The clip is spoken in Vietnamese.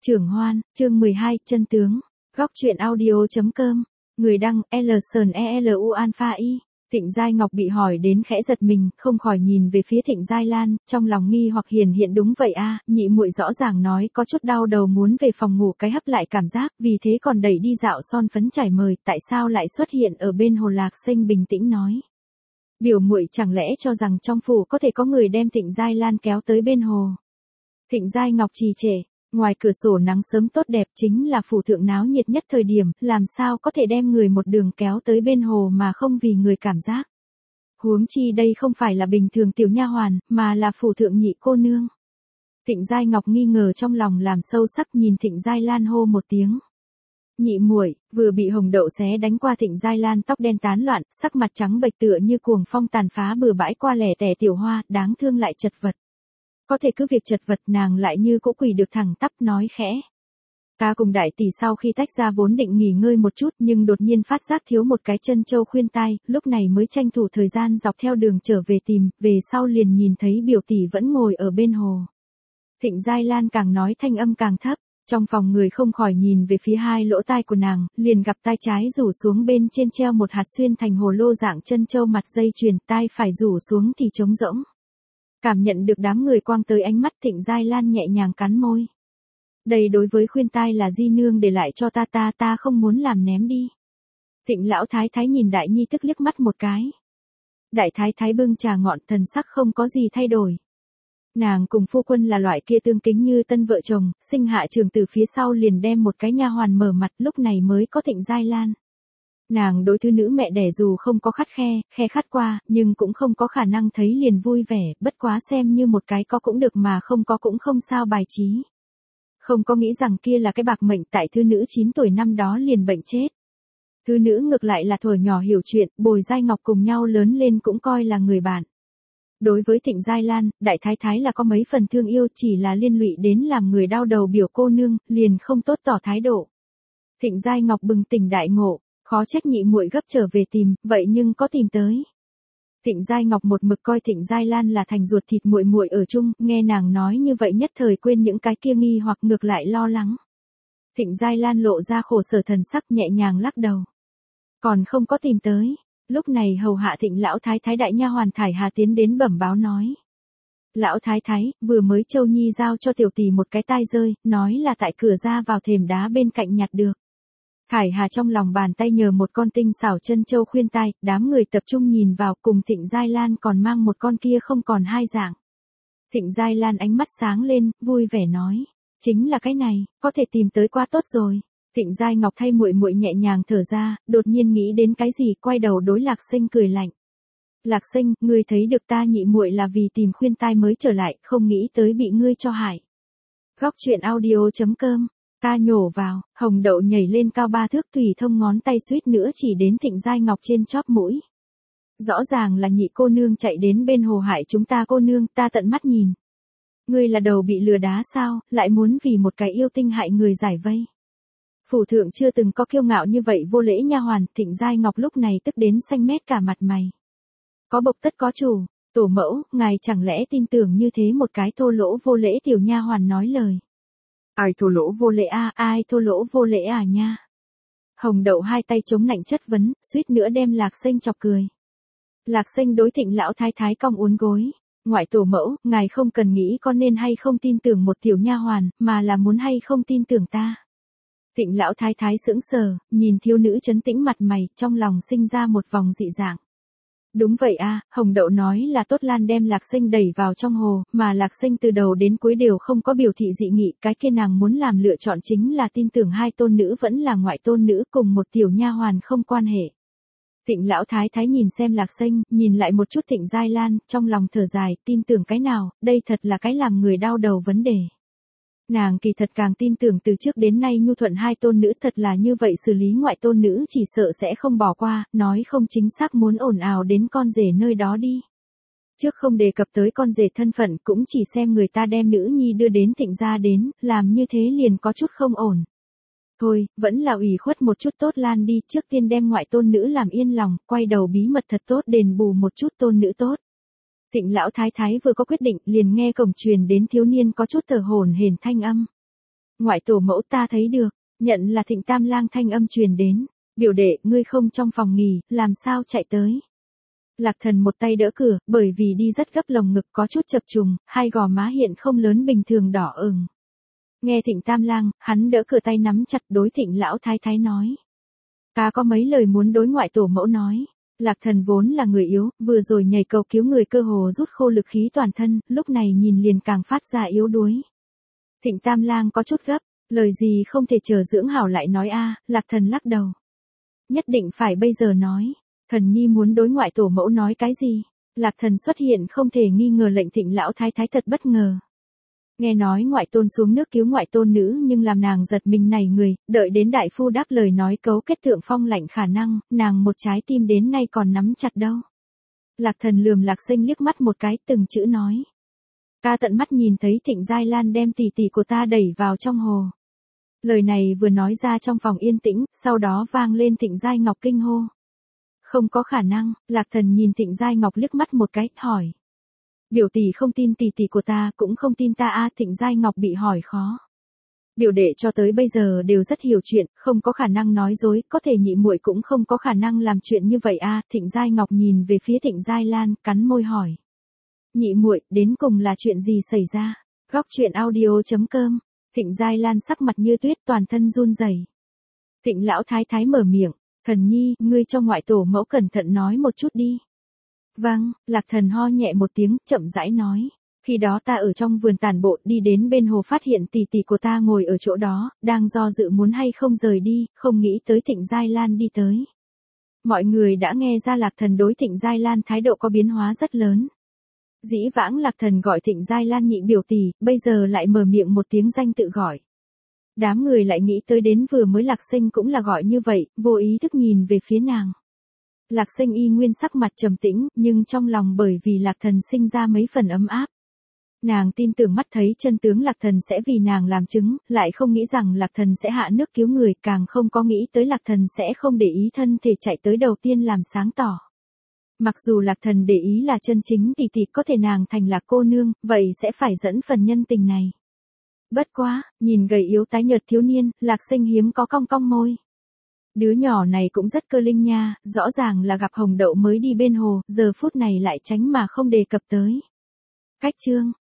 Trưởng Hoan, chương 12, chân tướng. Góc truyện audio.com. Người đăng, LSNELU Alpha I. Thịnh Giai Ngọc bị hỏi đến khẽ giật mình, không khỏi nhìn về phía Thịnh Giai Lan, trong lòng nghi hoặc hiện đúng vậy a, nhị muội rõ ràng nói có chút đau đầu muốn về phòng ngủ cái hấp lại cảm giác, vì thế còn đẩy đi dạo son phấn trải mời, tại sao lại xuất hiện ở bên hồ Lạc Sinh bình tĩnh nói. Biểu muội chẳng lẽ cho rằng trong phủ có thể có người đem Thịnh Giai Lan kéo tới bên hồ. Thịnh Giai Ngọc trì trệ. Ngoài cửa sổ nắng sớm tốt đẹp chính là phủ thượng náo nhiệt nhất thời điểm, làm sao có thể đem người một đường kéo tới bên hồ mà không vì người cảm giác. Huống chi đây không phải là bình thường tiểu nha hoàn, mà là phủ thượng nhị cô nương. Thịnh Giai Ngọc nghi ngờ trong lòng làm sâu sắc nhìn Thịnh Giai Lan hô một tiếng. Nhị muội, vừa bị hồng đậu xé đánh qua Thịnh Giai Lan tóc đen tán loạn, sắc mặt trắng bệch tựa như cuồng phong tàn phá bừa bãi qua lẻ tẻ tiểu hoa, đáng thương lại chật vật. Có thể cứ việc chật vật nàng lại như cỗ quỷ được thẳng tắp nói khẽ. Ca cùng đại tỷ sau khi tách ra vốn định nghỉ ngơi một chút nhưng đột nhiên phát giác thiếu một cái chân châu khuyên tai, lúc này mới tranh thủ thời gian dọc theo đường trở về tìm, về sau liền nhìn thấy biểu tỷ vẫn ngồi ở bên hồ. Thịnh Giai Lan càng nói thanh âm càng thấp, trong phòng người không khỏi nhìn về phía hai lỗ tai của nàng, liền gặp tai trái rủ xuống bên trên treo một hạt xuyên thành hồ lô dạng chân châu mặt dây chuyền, tai phải rủ xuống thì trống rỗng. Cảm nhận được đám người quang tới ánh mắt Thịnh Giai Lan nhẹ nhàng cắn môi. Đây đối với khuyên tai là di nương để lại cho ta không muốn làm ném đi. Thịnh lão thái thái nhìn đại nhi tức liếc mắt một cái. Đại thái thái bưng trà ngọn thần sắc không có gì thay đổi. Nàng cùng phu quân là loại kia tương kính như tân vợ chồng, sinh hạ trường từ phía sau liền đem một cái nha hoàn mở mặt lúc này mới có Thịnh Giai Lan. Nàng đối thứ nữ mẹ đẻ dù không có khắt khe khắt qua, nhưng cũng không có khả năng thấy liền vui vẻ, bất quá xem như một cái có cũng được mà không có cũng không sao bài trí. Không có nghĩ rằng kia là cái bạc mệnh tại thư nữ 9 tuổi năm đó liền bệnh chết. Thư nữ ngược lại là thuở nhỏ hiểu chuyện, Bồi Giai Ngọc cùng nhau lớn lên cũng coi là người bạn. Đối với Thịnh Giai Lan, đại thái thái là có mấy phần thương yêu chỉ là liên lụy đến làm người đau đầu biểu cô nương, liền không tốt tỏ thái độ. Thịnh Giai Ngọc bừng tỉnh đại ngộ. Khó trách nhị muội gấp trở về tìm, vậy nhưng có tìm tới. Thịnh Giai Ngọc một mực coi Thịnh Giai Lan là thành ruột thịt muội muội ở chung, nghe nàng nói như vậy nhất thời quên những cái kia nghi hoặc ngược lại lo lắng. Thịnh Giai Lan lộ ra khổ sở thần sắc nhẹ nhàng lắc đầu. Còn không có tìm tới. Lúc này hầu hạ Thịnh lão thái thái đại nha hoàn Thải Hà tiến đến bẩm báo nói. Lão thái thái, vừa mới Châu Nhi giao cho tiểu tỷ một cái tai rơi, nói là tại cửa ra vào thềm đá bên cạnh nhặt được. Thải Hà trong lòng bàn tay nhờ một con tinh xảo chân châu khuyên tai, đám người tập trung nhìn vào cùng Thịnh Giai Lan còn mang một con kia không còn hai dạng. Thịnh Giai Lan ánh mắt sáng lên, vui vẻ nói, chính là cái này, có thể tìm tới quá tốt rồi. Thịnh Giai Ngọc thay muội muội nhẹ nhàng thở ra, đột nhiên nghĩ đến cái gì, quay đầu đối Lạc Sinh cười lạnh. Lạc Sinh, ngươi thấy được ta nhị muội là vì tìm khuyên tai mới trở lại, không nghĩ tới bị ngươi cho hại. Góc truyện audio.com. Ta nhổ vào, hồng đậu nhảy lên cao 3 thước tùy thông ngón tay suýt nữa chỉ đến Thịnh Giai Ngọc trên chóp mũi. Rõ ràng là nhị cô nương chạy đến bên hồ hại chúng ta cô nương, ta tận mắt nhìn. Ngươi là đầu bị lừa đá sao, lại muốn vì một cái yêu tinh hại người giải vây. Phủ thượng chưa từng có kiêu ngạo như vậy vô lễ nha hoàn, Thịnh Giai Ngọc lúc này tức đến xanh mét cả mặt mày. Có bộc tất có chủ, tổ mẫu, ngài chẳng lẽ tin tưởng như thế một cái thô lỗ vô lễ tiểu nha hoàn nói lời. Ai thô lỗ vô lễ à, ai thô lỗ vô lễ à nha. Hồng đậu hai tay chống nạnh chất vấn, suýt nữa đem Lạc Sinh chọc cười. Lạc Sinh đối Thịnh lão thái thái cong uốn gối. Ngoại tổ mẫu, ngài không cần nghĩ có nên hay không tin tưởng một tiểu nha hoàn, mà là muốn hay không tin tưởng ta. Thịnh lão thái thái sững sờ, nhìn thiếu nữ trấn tĩnh mặt mày, trong lòng sinh ra một vòng dị dạng. Đúng vậy a, Hồng đậu nói là Tốt Lan đem Lạc Sinh đẩy vào trong hồ, mà Lạc Sinh từ đầu đến cuối đều không có biểu thị dị nghị, cái kia nàng muốn làm lựa chọn chính là tin tưởng hai tôn nữ vẫn là ngoại tôn nữ cùng một tiểu nha hoàn không quan hệ. Thịnh lão thái thái nhìn xem Lạc Sinh, nhìn lại một chút Thịnh Giai Lan, trong lòng thở dài, tin tưởng cái nào, đây thật là cái làm người đau đầu vấn đề. Nàng kỳ thật càng tin tưởng từ trước đến nay nhu thuận hai tôn nữ thật là như vậy xử lý ngoại tôn nữ chỉ sợ sẽ không bỏ qua, nói không chính xác muốn ồn ào đến con rể nơi đó đi. Trước không đề cập tới con rể thân phận cũng chỉ xem người ta đem nữ nhi đưa đến Thịnh gia đến, làm như thế liền có chút không ổn. Thôi, vẫn là ủy khuất một chút Tốt Lan đi, trước tiên đem ngoại tôn nữ làm yên lòng, quay đầu bí mật thật tốt đền bù một chút tôn nữ tốt. Thịnh lão thái thái vừa có quyết định liền nghe cổng truyền đến thiếu niên có chút thở hổn hển thanh âm. Ngoại tổ mẫu ta thấy được, nhận là Thịnh Tam Lang thanh âm truyền đến. Biểu đệ, ngươi không trong phòng nghỉ, làm sao chạy tới? Lạc Thần một tay đỡ cửa, bởi vì đi rất gấp lồng ngực có chút chập trùng, hai gò má hiện không lớn bình thường đỏ ửng. Nghe Thịnh Tam Lang, hắn đỡ cửa tay nắm chặt đối Thịnh lão thái thái nói. Ta có mấy lời muốn đối ngoại tổ mẫu nói. Lạc Thần vốn là người yếu, vừa rồi nhảy cầu cứu người cơ hồ rút khô lực khí toàn thân, lúc này nhìn liền càng phát ra yếu đuối. Thịnh Tam Lang có chút gấp, lời gì không thể chờ dưỡng hảo lại nói a. Lạc Thần lắc đầu. Nhất định phải bây giờ nói. Thần nhi muốn đối ngoại tổ mẫu nói cái gì? Lạc Thần xuất hiện không thể nghi ngờ lệnh Thịnh lão thái thái thật bất ngờ. Nghe nói ngoại tôn xuống nước cứu ngoại tôn nữ nhưng làm nàng giật mình này người, đợi đến đại phu đáp lời nói cấu kết thượng phong lạnh khả năng, nàng một trái tim đến nay còn nắm chặt đâu. Lạc Thần lườm Lạc Sinh liếc mắt một cái từng chữ nói. Ta tận mắt nhìn thấy Thịnh Giai Lan đem tỷ tỷ của ta đẩy vào trong hồ. Lời này vừa nói ra trong phòng yên tĩnh, sau đó vang lên Thịnh Giai Ngọc kinh hô. Không có khả năng, Lạc Thần nhìn Thịnh Giai Ngọc liếc mắt một cái, hỏi. Biểu tỷ không tin tỷ tỷ của ta, cũng không tin ta a. Thịnh Giai Ngọc bị hỏi khó. Biểu đệ cho tới bây giờ đều rất hiểu chuyện, không có khả năng nói dối, có thể nhị muội cũng không có khả năng làm chuyện như vậy a. Thịnh Giai Ngọc nhìn về phía Thịnh Giai Lan, cắn môi hỏi. Nhị muội, đến cùng là chuyện gì xảy ra? Góc truyện audio.com. Thịnh Giai Lan sắc mặt như tuyết, toàn thân run rẩy. Thịnh lão thái thái mở miệng, Thần nhi, ngươi cho ngoại tổ mẫu cẩn thận nói một chút đi. Vâng, Lạc Thần ho nhẹ một tiếng, chậm rãi nói. Khi đó ta ở trong vườn tản bộ, đi đến bên hồ phát hiện tỷ tỷ của ta ngồi ở chỗ đó, đang do dự muốn hay không rời đi, không nghĩ tới Thịnh Giai Lan đi tới. Mọi người đã nghe ra Lạc Thần đối Thịnh Giai Lan thái độ có biến hóa rất lớn. Dĩ vãng Lạc Thần gọi Thịnh Giai Lan nhị biểu tỷ, bây giờ lại mở miệng một tiếng danh tự gọi. Đám người lại nghĩ tới đến vừa mới Lạc Sinh cũng là gọi như vậy, vô ý thức nhìn về phía nàng. Lạc Sinh y nguyên sắc mặt trầm tĩnh, nhưng trong lòng bởi vì Lạc Thần sinh ra mấy phần ấm áp. Nàng tin tưởng mắt thấy chân tướng Lạc Thần sẽ vì nàng làm chứng, lại không nghĩ rằng Lạc Thần sẽ hạ nước cứu người, càng không có nghĩ tới Lạc Thần sẽ không để ý thân thể chạy tới đầu tiên làm sáng tỏ. Mặc dù Lạc Thần để ý là chân chính tỷ tỷ có thể nàng thành Lạc cô nương, vậy sẽ phải dẫn phần nhân tình này. Bất quá, nhìn gầy yếu tái nhợt thiếu niên, Lạc Sinh hiếm có cong cong môi. Đứa nhỏ này cũng rất cơ linh nha, rõ ràng là gặp hồng đậu mới đi bên hồ, giờ phút này lại tránh mà không đề cập tới. Cách chương.